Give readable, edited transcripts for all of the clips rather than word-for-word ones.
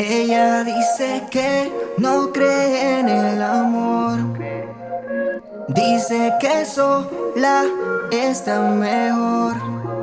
Ella dice que no cree en el amor. Dice que sola está mejor.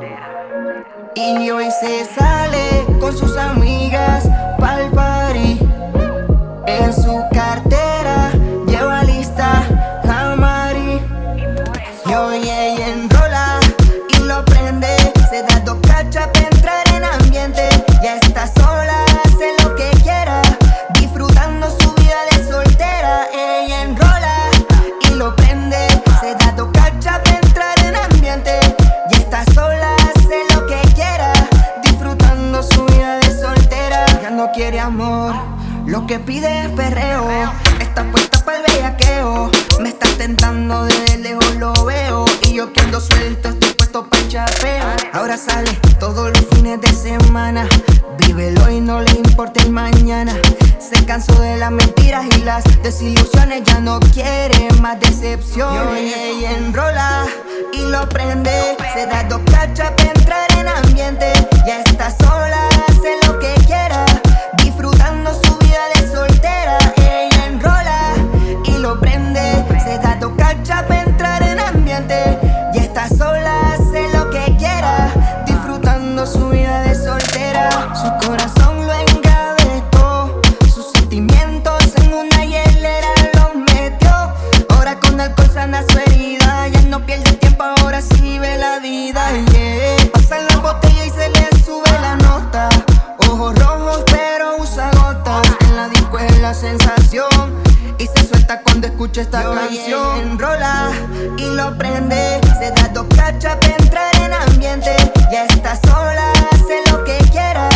Y hoy se sale con sus amigas pa'l party. En su cartera lleva lista la Mari. Y hoy ella enrola y lo prende. Se da dos cachas para entrar en ambiente. Ya está sola, hace lo que quiera, disfrutando su vida de soltera. Ella enrola y lo prende. Se da dos cachas para entrar en ambiente. Ya está sola, hace lo que quiera, disfrutando su vida de soltera. Ya no quiere amor, lo que pide es perreo. Está puesta pa'l bellaqueo. Me está tentando, desde lejos lo veo. Y yo que ando suelto, estoy puesto pa'l chapeo. Ahora sale todos los fines de semana. Vívelo y no le importa el mañana. Se cansó de las mentiras y las desilusiones. Ya no quiere más decepción. Y ella enrola y lo prende. Se da dos cachas para entrar en ambiente. Ya está sola, hace lo que quiera, disfrutando su vida de soltera. Ella enrola y lo prende. Se da dos cachas para entrar en ambiente. Ya está sola, hace lo que quiera, disfrutando su vida de soltera. Su corazón lo engavetó, sus sentimientos en una hielera los metió. Ahora con alcohol sana su herida. Ya no pierde tiempo, ahora sí ve la vida, yeah. Pasan la botella y se le sube la nota. Ojos rojos pero usa gotas. En la disco es la sensación y se suelta cuando escucha esta canción. Enrola y lo prende. Se da dos cachas para entrar en ambiente. Ya está sola, hace lo que quiera,